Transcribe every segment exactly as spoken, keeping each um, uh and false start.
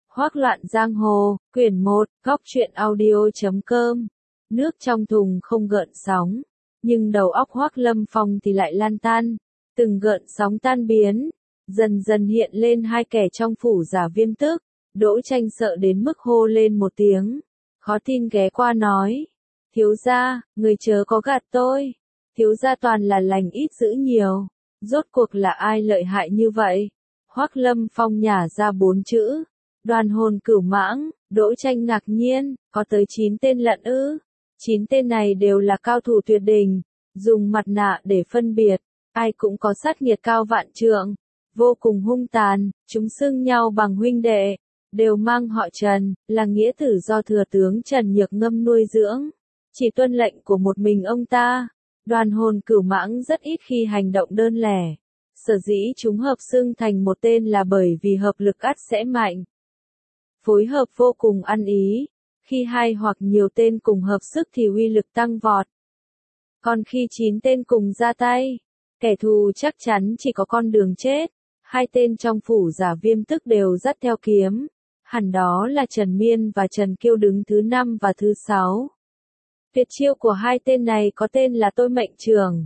Hoác loạn giang hồ, quyển một, góc truyện audio.com. Nước trong thùng không gợn sóng, nhưng đầu óc Hoác Lâm Phong thì lại lan tan, từng gợn sóng tan biến, dần dần hiện lên hai kẻ trong phủ giả Viêm Tức. Đỗ Tranh sợ đến mức hô lên một tiếng, khó tin ghé qua nói: thiếu gia, người chớ có gạt tôi, thiếu gia toàn là lành ít dữ nhiều, rốt cuộc là ai lợi hại như vậy? Hoác Lâm Phong nhả ra bốn chữ: Đoan Hồn Cửu Mãng. Đỗ Tranh ngạc nhiên, có tới chín tên lận ư? Chín tên này đều là cao thủ tuyệt đỉnh, dùng mặt nạ để phân biệt, ai cũng có sát nghiệt cao vạn trượng, vô cùng hung tàn, chúng xưng nhau bằng huynh đệ, đều mang họ Trần, là nghĩa tử do thừa tướng Trần Nhược Ngâm nuôi dưỡng, chỉ tuân lệnh của một mình ông ta. Đoan Hồn Cửu Mãng rất ít khi hành động đơn lẻ, sở dĩ chúng hợp xưng thành một tên là bởi vì hợp lực ắt sẽ mạnh, phối hợp vô cùng ăn ý, khi hai hoặc nhiều tên cùng hợp sức thì uy lực tăng vọt. Còn khi chín tên cùng ra tay, kẻ thù chắc chắn chỉ có con đường chết. Hai tên trong phủ giả Viêm Tức đều dắt theo kiếm, hẳn đó là Trần Miên và Trần Kiêu đứng thứ năm và thứ sáu. Tuyệt chiêu của hai tên này có tên là Tôi Mệnh Trường,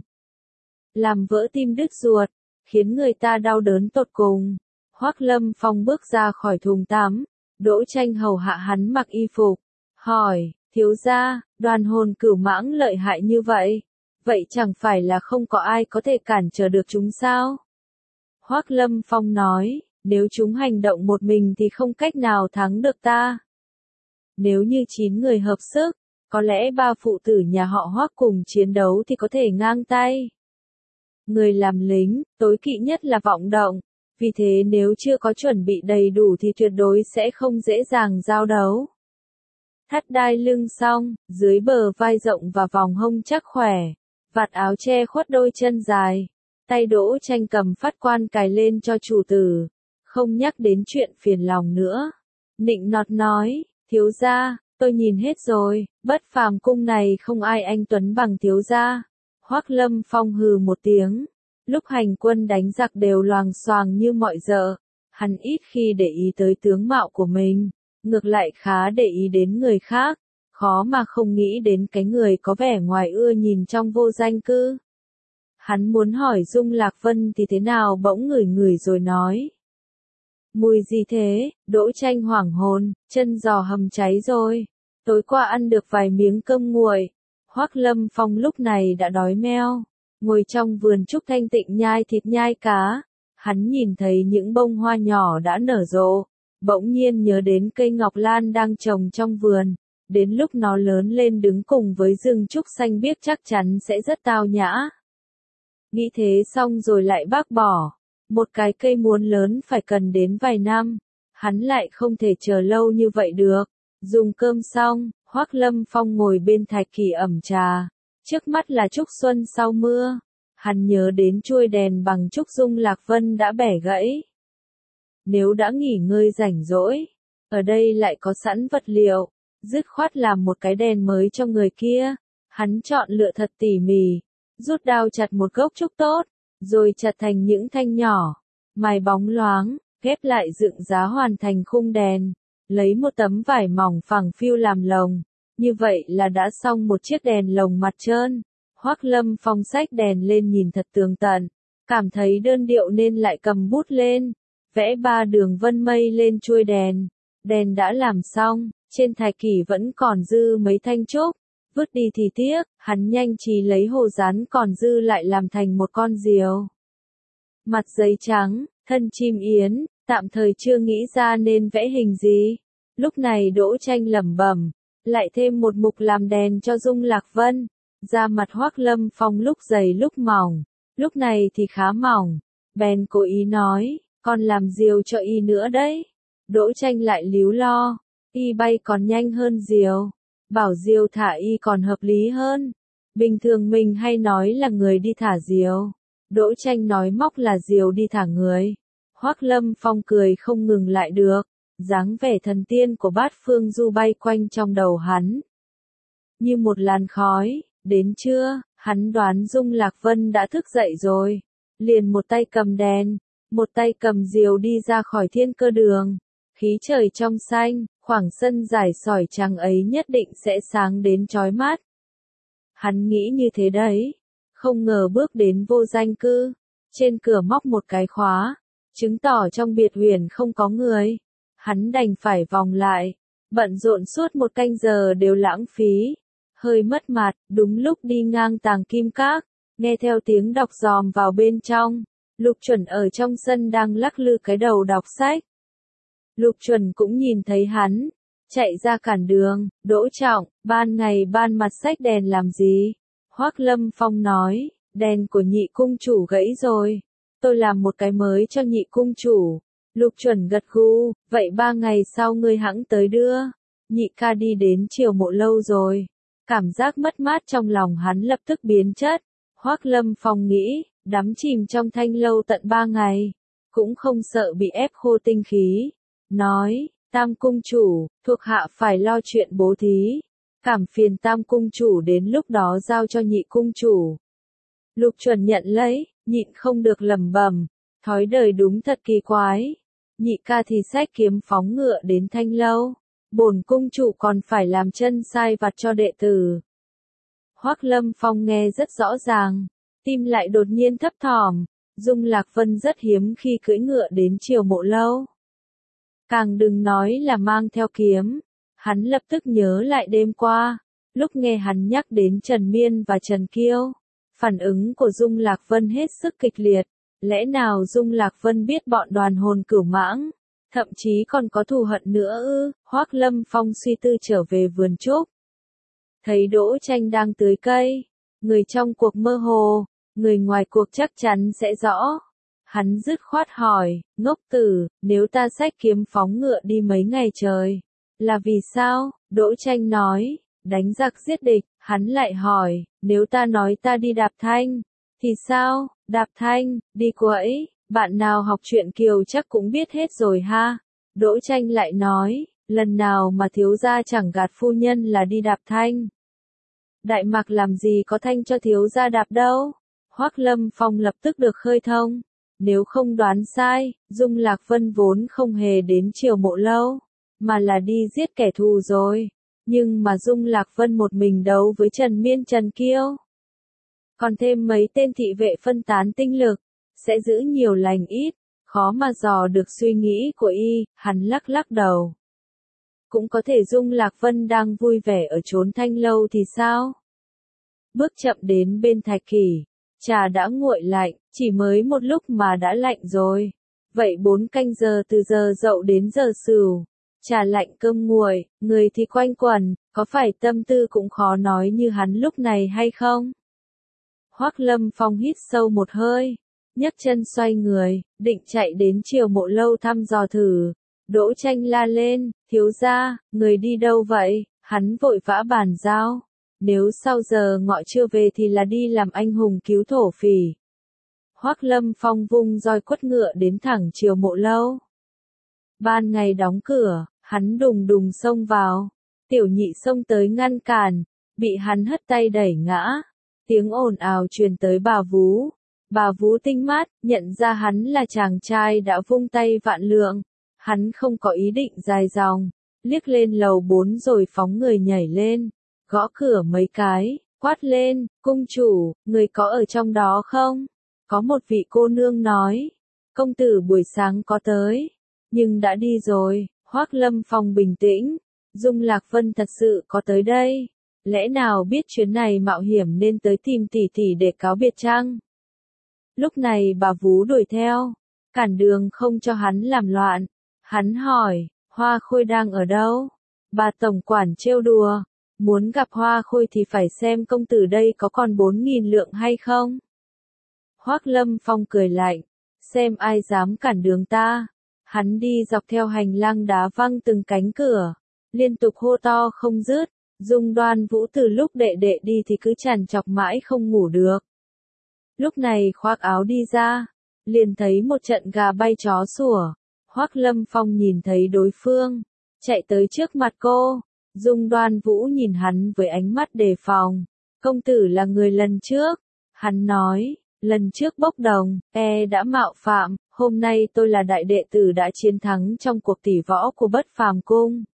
làm vỡ tim đứt ruột, khiến người ta đau đớn tột cùng. Hoác Lâm Phong bước ra khỏi thùng tắm, Đỗ Tranh hầu hạ hắn mặc y phục, hỏi: thiếu gia, Đoan Hồn Cửu Mãng lợi hại như vậy, vậy chẳng phải là không có ai có thể cản trở được chúng sao? Hoác Lâm Phong nói: nếu chúng hành động một mình thì không cách nào thắng được ta. Nếu như chín người hợp sức, có lẽ ba phụ tử nhà họ Hoác cùng chiến đấu thì có thể ngang tay. Người làm lính, tối kỵ nhất là vọng động, vì thế nếu chưa có chuẩn bị đầy đủ thì tuyệt đối sẽ không dễ dàng giao đấu. Thắt đai lưng xong, dưới bờ vai rộng và vòng hông chắc khỏe, vạt áo che khuất đôi chân dài. Tay Đỗ Tranh cầm phát quan cài lên cho chủ tử, không nhắc đến chuyện phiền lòng nữa. Nịnh nọt nói: thiếu gia, tôi nhìn hết rồi, Bất Phàm cung này không ai anh tuấn bằng thiếu gia. Hoác Lâm Phong hừ một tiếng, lúc hành quân đánh giặc đều loàng xoàng như mọi dợ, hắn ít khi để ý tới tướng mạo của mình, ngược lại khá để ý đến người khác, khó mà không nghĩ đến cái người có vẻ ngoài ưa nhìn trong vô danh cư. Hắn muốn hỏi Dung Lạc Vân thì thế nào bỗng ngửi ngửi rồi nói: mùi gì thế? Đỗ Tranh hoảng hồn, chân giò hầm cháy rồi, tối qua ăn được vài miếng cơm nguội. Hoác Lâm Phong lúc này đã đói meo, ngồi trong vườn trúc thanh tịnh nhai thịt nhai cá, hắn nhìn thấy những bông hoa nhỏ đã nở rộ, bỗng nhiên nhớ đến cây ngọc lan đang trồng trong vườn, đến lúc nó lớn lên đứng cùng với rừng trúc xanh biếc chắc chắn sẽ rất tao nhã. Nghĩ thế xong rồi lại bác bỏ, một cái cây muốn lớn phải cần đến vài năm, hắn lại không thể chờ lâu như vậy được. Dùng cơm xong, Hoác Lâm Phong ngồi bên thạch kỳ ẩm trà, trước mắt là Trúc Xuân sau mưa, hắn nhớ đến chuôi đèn bằng trúc Dung Lạc Vân đã bẻ gãy. Nếu đã nghỉ ngơi rảnh rỗi, ở đây lại có sẵn vật liệu, dứt khoát làm một cái đèn mới cho người kia, hắn chọn lựa thật tỉ mỉ. Rút đao chặt một gốc trúc tốt, rồi chặt thành những thanh nhỏ, mài bóng loáng, ghép lại dựng giá hoàn thành khung đèn, lấy một tấm vải mỏng phẳng phiu làm lồng, như vậy là đã xong một chiếc đèn lồng mặt trơn. Hoác Lâm Phong xách đèn lên nhìn thật tường tận, cảm thấy đơn điệu nên lại cầm bút lên, vẽ ba đường vân mây lên chuôi đèn. Đèn đã làm xong, trên thạch kỷ vẫn còn dư mấy thanh trúc. Vứt đi thì tiếc, hắn nhanh trí lấy hồ dán còn dư lại làm thành một con diều. Mặt giấy trắng, thân chim yến, tạm thời chưa nghĩ ra nên vẽ hình gì. Lúc này Đỗ Tranh lẩm bẩm, lại thêm một mục làm đèn cho Dung Lạc Vân. Da mặt Hoác Lâm Phong lúc dày lúc mỏng, lúc này thì khá mỏng. Bèn cố ý nói, còn làm diều cho y nữa đấy. Đỗ Tranh lại líu lo, y bay còn nhanh hơn diều. Bảo diều thả y còn hợp lý hơn. Bình thường mình hay nói là người đi thả diều, Đỗ Tranh nói móc là diều đi thả người. Hoác Lâm Phong cười không ngừng lại được, dáng vẻ thần tiên của Bát Phương Du bay quanh trong đầu hắn. Như một làn khói, đến trưa, hắn đoán Dung Lạc Vân đã thức dậy rồi. Liền một tay cầm đèn, một tay cầm diều đi ra khỏi Thiên Cơ Đường. Khí trời trong xanh, khoảng sân dài sỏi trắng ấy nhất định sẽ sáng đến chói mắt. Hắn nghĩ như thế đấy. Không ngờ bước đến vô danh cư. Trên cửa móc một cái khóa. Chứng tỏ trong biệt huyền không có người. Hắn đành phải vòng lại. Bận rộn suốt một canh giờ đều lãng phí. Hơi mất mặt, đúng lúc đi ngang tàng kim các. Nghe theo tiếng đọc dòm vào bên trong. Lục Chuẩn ở trong sân đang lắc lư cái đầu đọc sách. Lục Chuẩn cũng nhìn thấy hắn. Chạy ra cản đường, Đỗ Trọng, ban ngày ban mặt sách đèn làm gì? Hoác Lâm Phong nói, đèn của nhị cung chủ gãy rồi. Tôi làm một cái mới cho nhị cung chủ. Lục Chuẩn gật gù, vậy ba ngày sau ngươi hẵng tới đưa. Nhị ca đi đến Triều Mộ Lâu rồi. Cảm giác mất mát trong lòng hắn lập tức biến chất. Hoác Lâm Phong nghĩ, đắm chìm trong thanh lâu tận ba ngày. Cũng không sợ bị ép khô tinh khí. Nói, Tam cung chủ, thuộc hạ phải lo chuyện bố thí. Cảm phiền Tam cung chủ đến lúc đó giao cho nhị cung chủ. Lục Chuẩn nhận lấy, nhịn không được lẩm bẩm, thói đời đúng thật kỳ quái. Nhị ca thì xách kiếm phóng ngựa đến thanh lâu, bổn cung chủ còn phải làm chân sai vặt cho đệ tử. Hoác Lâm Phong nghe rất rõ ràng, tim lại đột nhiên thấp thỏm. Dung Lạc Vân rất hiếm khi cưỡi ngựa đến Triều Mộ Lâu. Càng đừng nói là mang theo kiếm. Hắn lập tức nhớ lại đêm qua, lúc nghe hắn nhắc đến Trần Miên và Trần Kiêu. Phản ứng của Dung Lạc Vân hết sức kịch liệt. Lẽ nào Dung Lạc Vân biết bọn đoàn hồn cửu mãng, thậm chí còn có thù hận nữa ư? Hoác Lâm Phong suy tư trở về vườn trúc. Thấy Đỗ Tranh đang tưới cây. Người trong cuộc mơ hồ, người ngoài cuộc chắc chắn sẽ rõ. Hắn dứt khoát hỏi, ngốc tử, nếu ta xách kiếm phóng ngựa đi mấy ngày trời, là vì sao? Đỗ Tranh nói, đánh giặc giết địch. Hắn lại hỏi, nếu ta nói ta đi đạp thanh, thì sao? Đạp thanh, đi quẫy, bạn nào học truyện Kiều chắc cũng biết hết rồi ha. Đỗ Tranh lại nói, lần nào mà thiếu gia chẳng gạt phu nhân là đi đạp thanh. Đại Mạc làm gì có thanh cho thiếu gia đạp đâu. Hoác Lâm Phong lập tức được khơi thông. Nếu không đoán sai, Dung Lạc Vân vốn không hề đến Triều Mộ Lâu, mà là đi giết kẻ thù rồi. Nhưng mà Dung Lạc Vân một mình đấu với Trần Miên Trần Kiêu. Còn thêm mấy tên thị vệ phân tán tinh lực, sẽ giữ nhiều lành ít, khó mà dò được suy nghĩ của y. Hắn lắc lắc đầu. Cũng có thể Dung Lạc Vân đang vui vẻ ở chốn thanh lâu thì sao? Bước chậm đến bên thạch kỷ. Trà đã nguội lạnh, chỉ mới một lúc mà đã lạnh rồi. Vậy bốn canh giờ từ giờ dậu đến giờ sửu. Trà lạnh cơm nguội, người thì quanh quẩn, có phải tâm tư cũng khó nói như hắn lúc này hay không? Hoác Lâm Phong hít sâu một hơi, nhấc chân xoay người, định chạy đến Triều Mộ Lâu thăm dò thử. Đỗ Tranh la lên, thiếu gia, người đi đâu vậy? Hắn vội vã bàn giao. Nếu sau giờ ngọ chưa về thì là đi làm anh hùng cứu thổ phỉ. Hoác Lâm Phong vung roi quất ngựa đến thẳng Triều Mộ Lâu. Ban ngày đóng cửa, hắn đùng đùng xông vào. Tiểu Nhị xông tới ngăn cản, bị hắn hất tay đẩy ngã. Tiếng ồn ào truyền tới bà Vú. Bà Vú tinh mắt, nhận ra hắn là chàng trai đã vung tay vạn lượng. Hắn không có ý định dài dòng, liếc lên lầu bốn rồi phóng người nhảy lên, gõ cửa mấy cái, quát lên, cung chủ, người có ở trong đó không? Có một vị cô nương nói, công tử buổi sáng có tới, nhưng đã đi rồi. Hoác Lâm Phong bình tĩnh, Dung Lạc Vân thật sự có tới đây, lẽ nào biết chuyến này mạo hiểm nên tới tìm tỷ tỷ để cáo biệt chăng? Lúc này bà Vú đuổi theo, cản đường không cho hắn làm loạn. Hắn hỏi, Hoa Khôi đang ở đâu? Bà tổng quản trêu đùa, muốn gặp Hoa Khôi thì phải xem công tử đây có còn bốn nghìn lượng hay không? Hoác Lâm Phong cười lạnh, xem ai dám cản đường ta. Hắn đi dọc theo hành lang đá văng từng cánh cửa, liên tục hô to không dứt. Dung Đoan Vũ từ lúc đệ đệ đi thì cứ trằn trọc mãi không ngủ được. Lúc này khoác áo đi ra, liền thấy một trận gà bay chó sủa. Hoác Lâm Phong nhìn thấy đối phương, chạy tới trước mặt cô. Dung Đoan Vũ nhìn hắn với ánh mắt đề phòng. Công tử là người lần trước. Hắn nói, lần trước bốc đồng, e đã mạo phạm, hôm nay tôi là đại đệ tử đã chiến thắng trong cuộc tỷ võ của Bất Phàm Cung.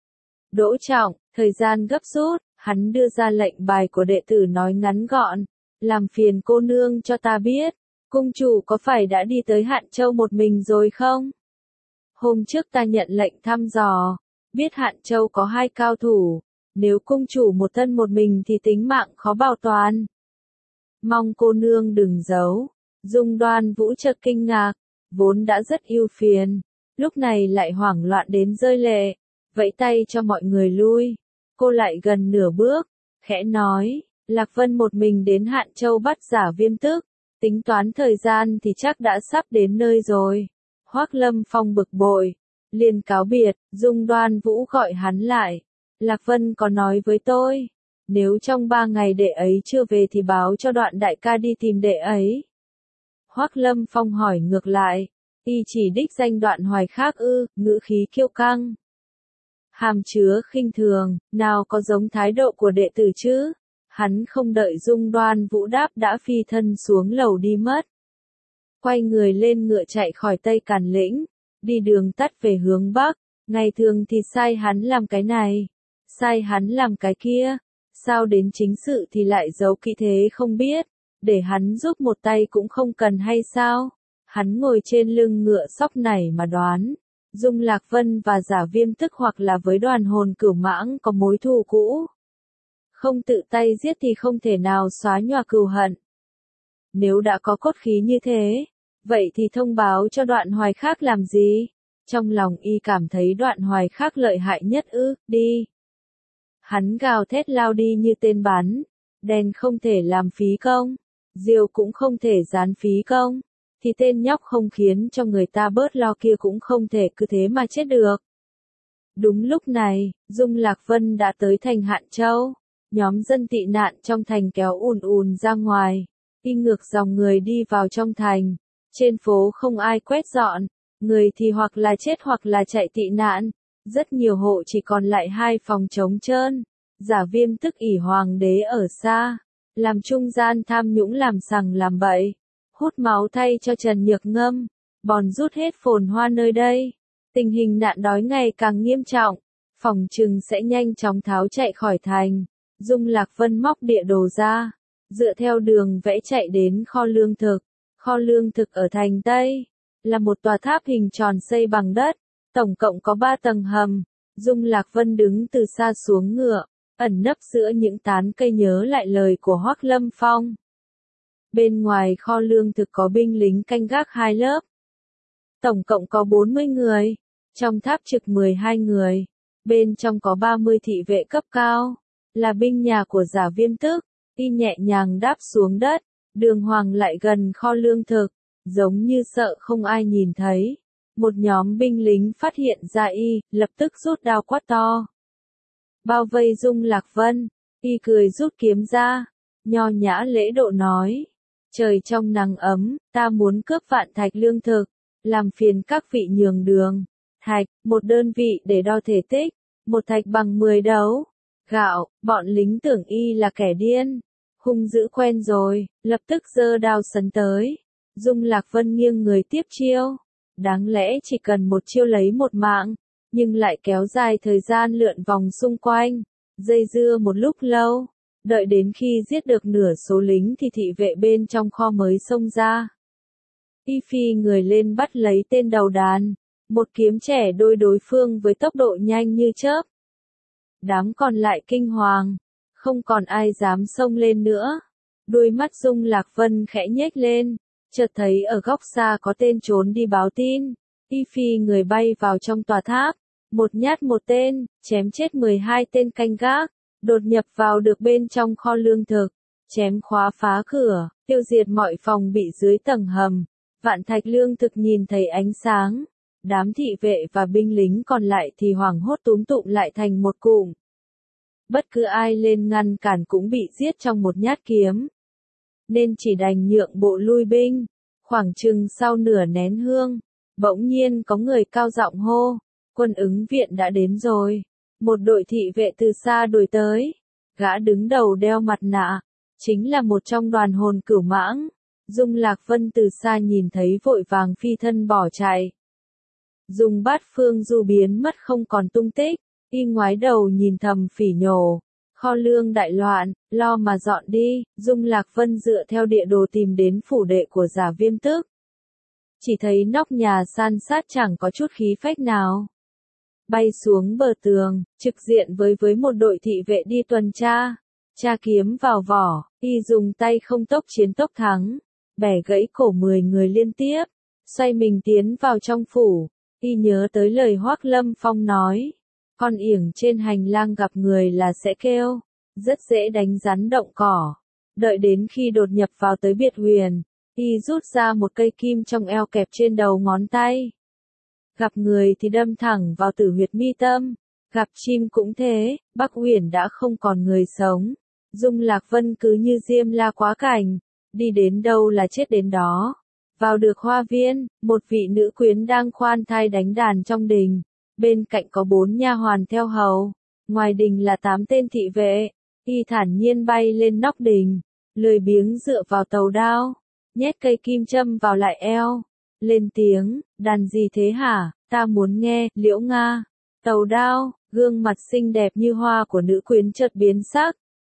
Đỗ Trọng, thời gian gấp rút, hắn đưa ra lệnh bài của đệ tử nói ngắn gọn, làm phiền cô nương cho ta biết, cung chủ có phải đã đi tới Hạn Châu một mình rồi không? Hôm trước ta nhận lệnh thăm dò, biết Hạn Châu có hai cao thủ, nếu cung chủ một thân một mình thì tính mạng khó bảo toàn. Mong cô nương đừng giấu. Dung Đoan Vũ chợt kinh ngạc, vốn đã rất ưu phiền, lúc này lại hoảng loạn đến rơi lệ, vẫy tay cho mọi người lui. Cô lại gần nửa bước, khẽ nói, Lạc Vân một mình đến Hạn Châu bắt Giả Viêm Tức, tính toán thời gian thì chắc đã sắp đến nơi rồi. Hoắc Lâm Phong bực bội, liền cáo biệt. Dung Đoan Vũ gọi hắn lại, Lạc Vân có nói với tôi, nếu trong ba ngày đệ ấy chưa về thì báo cho Đoạn đại ca đi tìm đệ ấy. Hoắc Lâm Phong hỏi ngược lại, y chỉ đích danh Đoạn Hoài khác ư? Ngữ khí kiêu căng, hàm chứa khinh thường, nào có giống thái độ của đệ tử chứ? Hắn không đợi Dung Đoan Vũ đáp đã phi thân xuống lầu đi mất. Quay người lên ngựa chạy khỏi Tây Càn Lĩnh, đi đường tắt về hướng Bắc. Ngày thường thì sai hắn làm cái này, sai hắn làm cái kia, sao đến chính sự thì lại giấu kỹ thế không biết, để hắn giúp một tay cũng không cần hay sao? Hắn ngồi trên lưng ngựa sóc nảy mà đoán, Dung Lạc Vân và Giả Viêm Tức hoặc là với Đoàn Hồn Cửu Mãng có mối thù cũ. Không tự tay giết thì không thể nào xóa nhòa cừu hận. Nếu đã có cốt khí như thế, vậy thì thông báo cho Đoạn Hoài khác làm gì? Trong lòng y cảm thấy Đoạn Hoài khác lợi hại nhất ư, đi. Hắn gào thét lao đi như tên bắn, đèn không thể làm phí công, diều cũng không thể gián phí công, thì tên nhóc không khiến cho người ta bớt lo kia cũng không thể cứ thế mà chết được. Đúng lúc này, Dung Lạc Vân đã tới thành Hạn Châu, nhóm dân tị nạn trong thành kéo ùn ùn ra ngoài, đi ngược dòng người đi vào trong thành, trên phố không ai quét dọn, người thì hoặc là chết hoặc là chạy tị nạn, rất nhiều hộ chỉ còn lại hai phòng trống trơn. Giả Viêm Tức ỷ hoàng đế ở xa, làm trung gian tham nhũng làm sằng làm bậy, hút máu thay cho Trần Nhược Ngâm, bòn rút hết phồn hoa nơi đây. Tình hình nạn đói ngày càng nghiêm trọng, phòng trừng sẽ nhanh chóng tháo chạy khỏi thành. Dung Lạc Vân móc địa đồ ra, dựa theo đường vẽ chạy đến kho lương thực. Kho lương thực ở thành Tây, là một tòa tháp hình tròn xây bằng đất, tổng cộng có ba tầng hầm. Dung Lạc Vân đứng từ xa xuống ngựa, ẩn nấp giữa những tán cây nhớ lại lời của Hoắc Lâm Phong. Bên ngoài kho lương thực có binh lính canh gác hai lớp. Tổng cộng có bốn mươi người, trong tháp trực mười hai người, bên trong có ba mươi thị vệ cấp cao, là binh nhà của Giả Viêm Tức. Y nhẹ nhàng đáp xuống đất, đường hoàng lại gần kho lương thực, giống như sợ không ai nhìn thấy. Một nhóm binh lính phát hiện ra y, lập tức rút đao quát to. Bao vây Dung Lạc Vân, y cười rút kiếm ra, nho nhã lễ độ nói. Trời trong nắng ấm, ta muốn cướp vạn thạch lương thực, làm phiền các vị nhường đường. Thạch, một đơn vị để đo thể tích, một thạch bằng mười đấu. Gạo, bọn lính tưởng y là kẻ điên. Hung dữ quen rồi, lập tức giơ đao sấn tới. Dung Lạc Vân nghiêng người tiếp chiêu. Đáng lẽ chỉ cần một chiêu lấy một mạng, nhưng lại kéo dài thời gian lượn vòng xung quanh, dây dưa một lúc lâu. Đợi đến khi giết được nửa số lính thì thị vệ bên trong kho mới xông ra. Y phi người lên bắt lấy tên đầu đàn, một kiếm chẻ đôi đối phương với tốc độ nhanh như chớp. Đám còn lại kinh hoàng, không còn ai dám xông lên nữa. Đôi mắt Dung Lạc Vân khẽ nhếch lên, chợt thấy ở góc xa có tên trốn đi báo tin. Y phi người bay vào trong tòa tháp, một nhát một tên, chém chết mười hai tên canh gác, đột nhập vào được bên trong kho lương thực, chém khóa phá cửa, tiêu diệt mọi phòng bị dưới tầng hầm. Vạn thạch lương thực nhìn thấy ánh sáng, đám thị vệ và binh lính còn lại thì hoảng hốt túm tụm lại thành một cụm. Bất cứ ai lên ngăn cản cũng bị giết trong một nhát kiếm, nên chỉ đành nhượng bộ lui binh. Khoảng chừng sau nửa nén hương, bỗng nhiên có người cao giọng hô, quân ứng viện đã đến rồi. Một đội thị vệ từ xa đuổi tới, gã đứng đầu đeo mặt nạ, chính là một trong Đoàn Hồn Cửu Mãng. Dung Lạc Vân từ xa nhìn thấy vội vàng phi thân bỏ chạy. Dung Bát Phương Du biến mất không còn tung tích, y ngoái đầu nhìn thầm phỉ nhổ. Kho lương đại loạn, lo mà dọn đi. Dung Lạc Vân dựa theo địa đồ tìm đến phủ đệ của Giả Viêm Tức. Chỉ thấy nóc nhà san sát chẳng có chút khí phách nào. Bay xuống bờ tường, trực diện với với một đội thị vệ đi tuần tra. Tra kiếm vào vỏ, y dùng tay không tốc chiến tốc thắng, bẻ gãy cổ mười người liên tiếp, xoay mình tiến vào trong phủ. Y nhớ tới lời Hoắc Lâm Phong nói, con yểng trên hành lang gặp người là sẽ kêu, rất dễ đánh rắn động cỏ. Đợi đến khi đột nhập vào tới biệt huyền, y rút ra một cây kim trong eo kẹp trên đầu ngón tay. Gặp người thì đâm thẳng vào tử huyệt mi tâm, gặp chim cũng thế. Bắc Uyển đã không còn người sống. Dung Lạc Vân cứ như diêm la quá cảnh, đi đến đâu là chết đến đó. Vào được hoa viên, một vị nữ quyến đang khoan thai đánh đàn trong đình, bên cạnh có bốn nha hoàn theo hầu, ngoài đình là tám tên thị vệ. Y thản nhiên bay lên nóc đình, lười biếng dựa vào tàu đao, nhét cây kim châm vào lại eo, lên tiếng, đàn gì thế hả, ta muốn nghe. Liễu Nga, tàu đao. Gương mặt xinh đẹp như hoa của nữ quyến chợt biến sắc,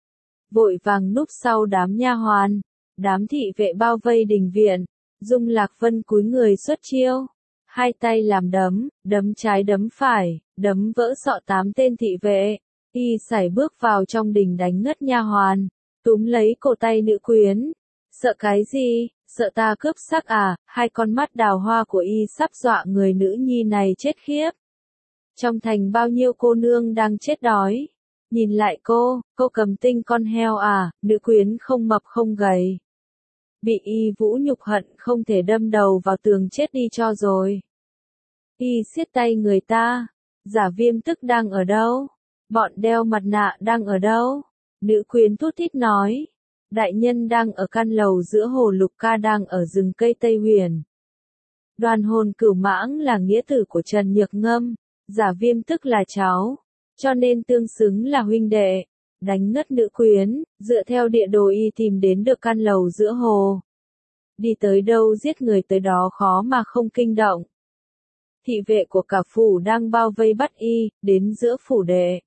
vội vàng núp sau đám nha hoàn. Đám thị vệ bao vây đình viện. Dung Lạc Vân cúi người xuất chiêu, hai tay làm đấm, đấm trái đấm phải, đấm vỡ sọ tám tên thị vệ. Y sải bước vào trong đình đánh ngất nha hoàn, túm lấy cổ tay nữ quyến. Sợ cái gì, sợ ta cướp sắc à? Hai con mắt đào hoa của y sắp dọa người nữ nhi này chết khiếp. Trong thành bao nhiêu cô nương đang chết đói. Nhìn lại cô, cô cầm tinh con heo à? Nữ quyến không mập không gầy, bị y vũ nhục hận không thể đâm đầu vào tường chết đi cho rồi. Y siết tay người ta. Giả Viêm Tức đang ở đâu? Bọn đeo mặt nạ đang ở đâu? Nữ quyến thút thít nói. Đại nhân đang ở căn lầu giữa hồ, Lục ca đang ở rừng cây Tây Huyền. Đoàn Hồn Cửu Mãng là nghĩa tử của Trần Nhược Ngâm, Giả Viêm Tức là cháu, cho nên tương xứng là huynh đệ. Đánh ngất nữ quyến, dựa theo địa đồ y tìm đến được căn lầu giữa hồ. Đi tới đâu giết người tới đó khó mà không kinh động. Thị vệ của cả phủ đang bao vây bắt y, đến giữa phủ đệ.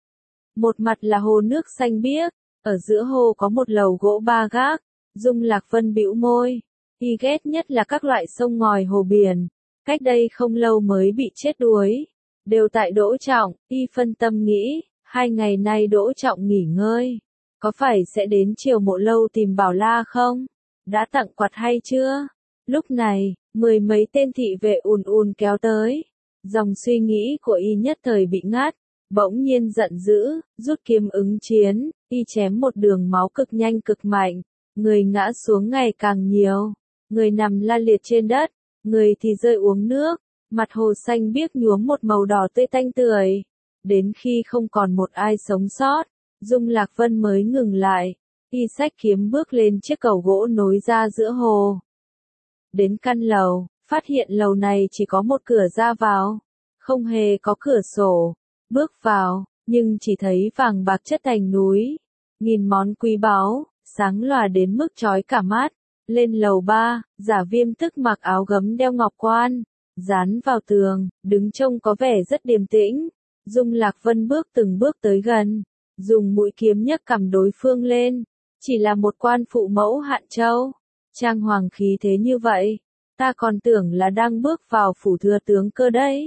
Một mặt là hồ nước xanh biếc, ở giữa hồ có một lầu gỗ ba gác. Dung Lạc Vân bĩu môi, y ghét nhất là các loại sông ngòi hồ biển. Cách đây không lâu mới bị chết đuối, đều tại Đỗ Trọng. Y phân tâm nghĩ, hai ngày nay Đỗ Trọng nghỉ ngơi, có phải sẽ đến Triều Mộ Lâu tìm Bảo La không? Đã tặng quạt hay chưa? Lúc này, mười mấy tên thị vệ ùn ùn kéo tới. Dòng suy nghĩ của y nhất thời bị ngắt, bỗng nhiên giận dữ, rút kiếm ứng chiến. Y chém một đường máu cực nhanh cực mạnh, người ngã xuống ngày càng nhiều, người nằm la liệt trên đất, người thì rơi uống nước, mặt hồ xanh biếc nhuốm một màu đỏ tươi tanh tưởi. Đến khi không còn một ai sống sót, Dung Lạc Vân mới ngừng lại. Y xách kiếm bước lên chiếc cầu gỗ nối ra giữa hồ. Đến căn lầu, phát hiện lầu này chỉ có một cửa ra vào, không hề có cửa sổ. Bước vào, nhưng chỉ thấy vàng bạc chất thành núi, nghìn món quý báu, sáng lòa đến mức chói cả mắt. Lên lầu ba, Giả Viêm Tức mặc áo gấm đeo ngọc quan, dán vào tường, đứng trông có vẻ rất điềm tĩnh. Dung Lạc Vân bước từng bước tới gần, dùng mũi kiếm nhấc cầm đối phương lên. Chỉ là một quan phụ mẫu Hạn Châu, trang hoàng khí thế như vậy, ta còn tưởng là đang bước vào phủ thừa tướng cơ đấy.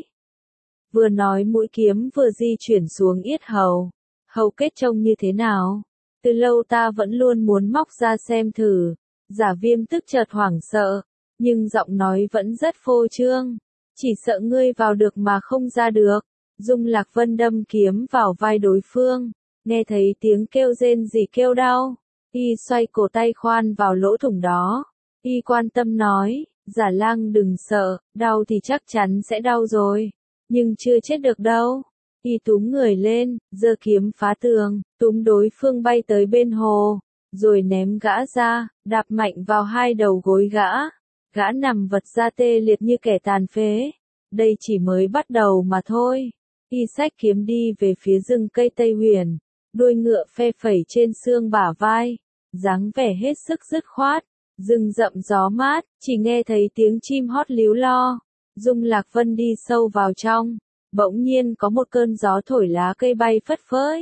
Vừa nói mũi kiếm vừa di chuyển xuống yết hầu. Hầu kết trông như thế nào? Từ lâu ta vẫn luôn muốn móc ra xem thử. Giả Viêm Tức chợt hoảng sợ, nhưng giọng nói vẫn rất phô trương. Chỉ sợ ngươi vào được mà không ra được. Dung Lạc Vân đâm kiếm vào vai đối phương, nghe thấy tiếng kêu rên rỉ kêu đau. Y xoay cổ tay khoan vào lỗ thủng đó. Y quan tâm nói, Giả Lang đừng sợ, đau thì chắc chắn sẽ đau rồi, nhưng chưa chết được đâu. Y túm người lên, giơ kiếm phá tường, túm đối phương bay tới bên hồ, rồi ném gã ra, đạp mạnh vào hai đầu gối gã. Gã nằm vật ra tê liệt như kẻ tàn phế. Đây chỉ mới bắt đầu mà thôi. Y xách kiếm đi về phía rừng cây Tây Huyền, đuôi ngựa phe phẩy trên xương bả vai, dáng vẻ hết sức dứt khoát. Rừng rậm gió mát, chỉ nghe thấy tiếng chim hót líu lo. Dung Lạc Vân đi sâu vào trong, bỗng nhiên có một cơn gió thổi lá cây bay phất phới.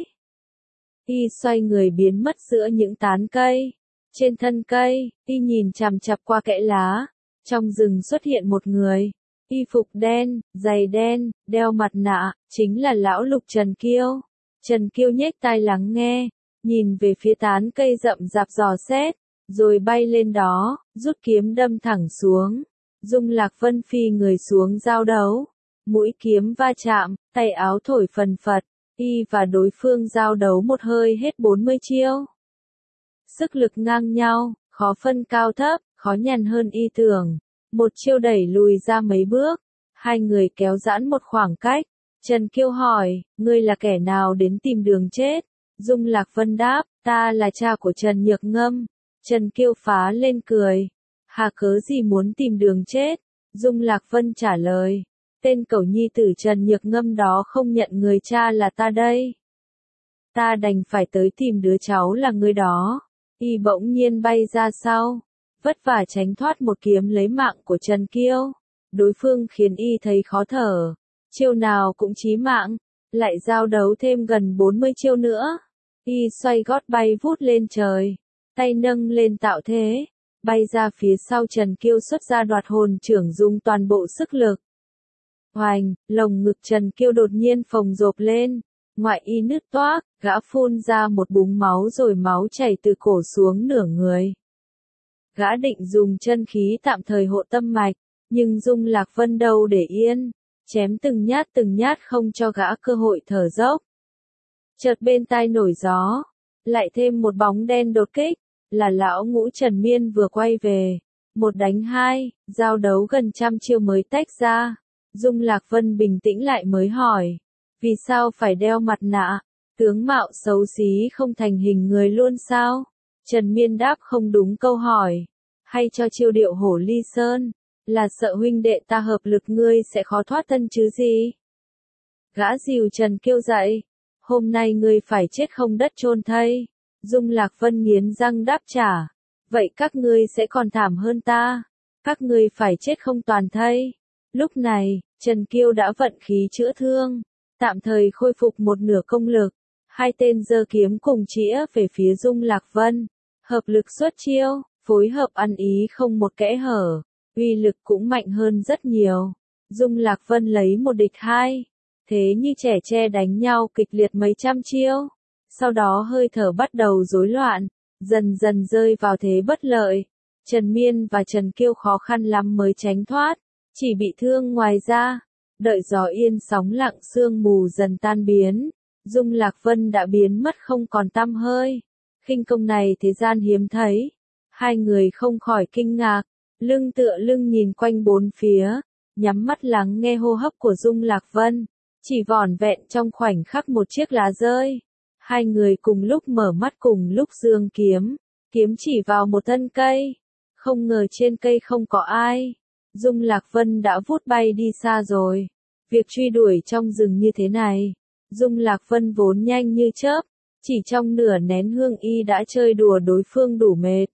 Y xoay người biến mất giữa những tán cây. Trên thân cây, Y nhìn chằm chằm qua kẽ lá. Trong rừng xuất hiện một người. Y phục đen, giày đen, đeo mặt nạ, chính là lão Lục Trần Kiêu. Trần Kiêu nhếch tai lắng nghe, nhìn về phía tán cây rậm rạp dò xét, rồi bay lên đó, rút kiếm đâm thẳng xuống. Dung Lạc Vân phi người xuống giao đấu. Mũi kiếm va chạm, tay áo thổi phần phật. Y và đối phương giao đấu một hơi hết bốn mươi chiêu. Sức lực ngang nhau, khó phân cao thấp, khó nhằn hơn Y tưởng. Một chiêu đẩy lùi ra mấy bước. Hai người kéo giãn một khoảng cách. Trần Kiêu hỏi, ngươi là kẻ nào đến tìm đường chết? Dung Lạc Vân đáp, ta là cha của Trần Nhược Ngâm. Trần Kiêu phá lên cười. Hà cớ gì muốn tìm đường chết? Dung Lạc Vân trả lời. Tên cẩu nhi tử Trần Nhược Ngâm đó không nhận người cha là ta đây. Ta đành phải tới tìm đứa cháu là ngươi đó. Y bỗng nhiên bay ra sau, vất vả tránh thoát một kiếm lấy mạng của Trần Kiêu. Đối phương khiến Y thấy khó thở. Chiêu nào cũng chí mạng, lại giao đấu thêm gần bốn mươi chiêu nữa. Y xoay gót bay vút lên trời, tay nâng lên tạo thế, bay ra phía sau Trần Kiêu xuất ra đoạt hồn trưởng dùng toàn bộ sức lực. Hoành, lồng ngực Trần Kiêu đột nhiên phồng rộp lên, ngoại y nứt toác, gã phun ra một búng máu rồi máu chảy từ cổ xuống nửa người. Gã định dùng chân khí tạm thời hộ tâm mạch, nhưng Dung Lạc Vân đâu để yên, chém từng nhát từng nhát không cho gã cơ hội thở dốc. Chợt bên tai nổi gió, lại thêm một bóng đen đột kích, là lão Ngũ Trần Miên vừa quay về. Một đánh hai, giao đấu gần trăm chiêu mới tách ra. Dung Lạc Vân bình tĩnh lại mới hỏi, vì sao phải đeo mặt nạ? Tướng mạo xấu xí không thành hình người luôn sao? Trần Miên đáp không đúng câu hỏi. Hay cho chiêu điệu hổ ly sơn, là sợ huynh đệ ta hợp lực ngươi sẽ khó thoát thân chứ gì? Gã dìu Trần Kiêu dậy. Hôm nay ngươi phải chết không đất chôn thây. Dung Lạc Vân nghiến răng đáp trả. Vậy các ngươi sẽ còn thảm hơn ta. Các ngươi phải chết không toàn thây. Lúc này, Trần Kiêu đã vận khí chữa thương, tạm thời khôi phục một nửa công lực. Hai tên giơ kiếm cùng chĩa về phía Dung Lạc Vân. Hợp lực xuất chiêu, phối hợp ăn ý không một kẽ hở. Uy lực cũng mạnh hơn rất nhiều. Dung Lạc Vân lấy một địch hai. Thế như trẻ tre đánh nhau kịch liệt mấy trăm chiêu. Sau đó hơi thở bắt đầu rối loạn, dần dần rơi vào thế bất lợi. Trần Miên và Trần Kiêu khó khăn lắm mới tránh thoát, chỉ bị thương ngoài ra. Đợi gió yên sóng lặng sương mù dần tan biến, Dung Lạc Vân đã biến mất không còn tăm hơi. Khinh công này thế gian hiếm thấy. Hai người không khỏi kinh ngạc, lưng tựa lưng nhìn quanh bốn phía, nhắm mắt lắng nghe hô hấp của Dung Lạc Vân. Chỉ vỏn vẹn trong khoảnh khắc một chiếc lá rơi. Hai người cùng lúc mở mắt cùng lúc giương kiếm. Kiếm chỉ vào một thân cây. Không ngờ trên cây không có ai. Dung Lạc Vân đã vút bay đi xa rồi. Việc truy đuổi trong rừng như thế này. Dung Lạc Vân vốn nhanh như chớp. Chỉ trong nửa nén hương Y đã chơi đùa đối phương đủ mệt.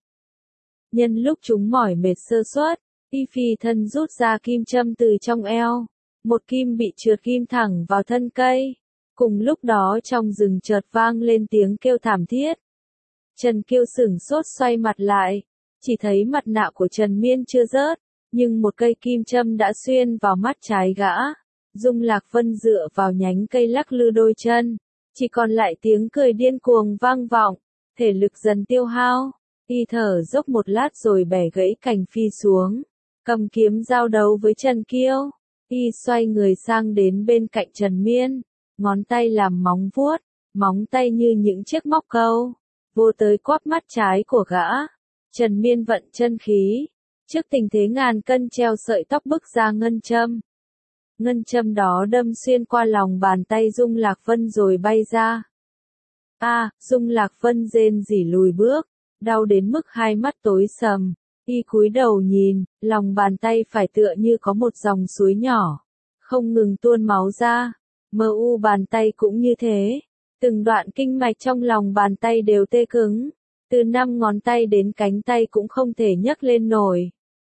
Nhân lúc chúng mỏi mệt sơ suất, Y phi thân rút ra kim châm từ trong eo. Một kim bị trượt kim thẳng vào thân cây. Cùng lúc đó trong rừng chợt vang lên tiếng kêu thảm thiết. Trần Kiêu sửng sốt xoay mặt lại. Chỉ thấy mặt nạ của Trần Miên chưa rớt, nhưng một cây kim châm đã xuyên vào mắt trái gã. Dung Lạc Vân dựa vào nhánh cây lắc lư đôi chân. Chỉ còn lại tiếng cười điên cuồng vang vọng. Thể lực dần tiêu hao. Y thở dốc một lát rồi bẻ gãy cành phi xuống. Cầm kiếm giao đấu với Trần Kiêu. Y xoay người sang đến bên cạnh Trần Miên, ngón tay làm móng vuốt, móng tay như những chiếc móc câu, vô tới quắp mắt trái của gã. Trần Miên vận chân khí, trước tình thế ngàn cân treo sợi tóc bức ra ngân châm. Ngân châm đó đâm xuyên qua lòng bàn tay Dung Lạc Vân rồi bay ra. A, à, Dung Lạc Vân rên rỉ lùi bước, đau đến mức hai mắt tối sầm. Y cúi đầu nhìn, lòng bàn tay phải tựa như có một dòng suối nhỏ, không ngừng tuôn máu ra. Mờ u bàn tay cũng như thế, từng đoạn kinh mạch trong lòng bàn tay đều tê cứng, từ năm ngón tay đến cánh tay cũng không thể nhấc lên nổi.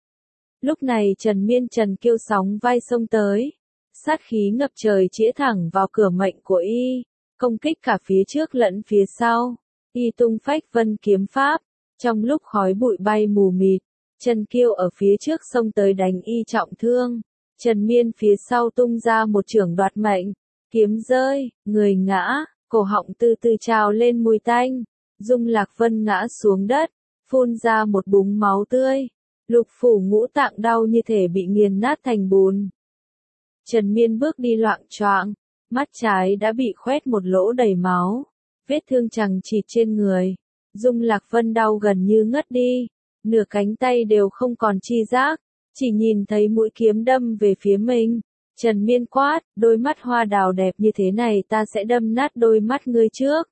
Lúc này Trần Miên Trần Kiêu sóng vai xông tới, sát khí ngập trời chĩa thẳng vào cửa mệnh của y, công kích cả phía trước lẫn phía sau. Y tung phách vân kiếm pháp, trong lúc khói bụi bay mù mịt, Trần Kiêu ở phía trước xông tới đánh y trọng thương. Trần Miên phía sau tung ra một chưởng đoạt mệnh, kiếm rơi, người ngã, cổ họng từ từ trào lên mùi tanh. Dung Lạc Vân ngã xuống đất, phun ra một búng máu tươi. Lục phủ ngũ tạng đau như thể bị nghiền nát thành bùn. Trần Miên bước đi loạng choạng, mắt trái đã bị khoét một lỗ đầy máu, vết thương chằng chịt trên người. Dung Lạc Vân đau gần như ngất đi, nửa cánh tay đều không còn chi giác, chỉ nhìn thấy mũi kiếm đâm về phía mình. Trần Miên quát, đôi mắt hoa đào đẹp như thế này ta sẽ đâm nát đôi mắt ngươi trước.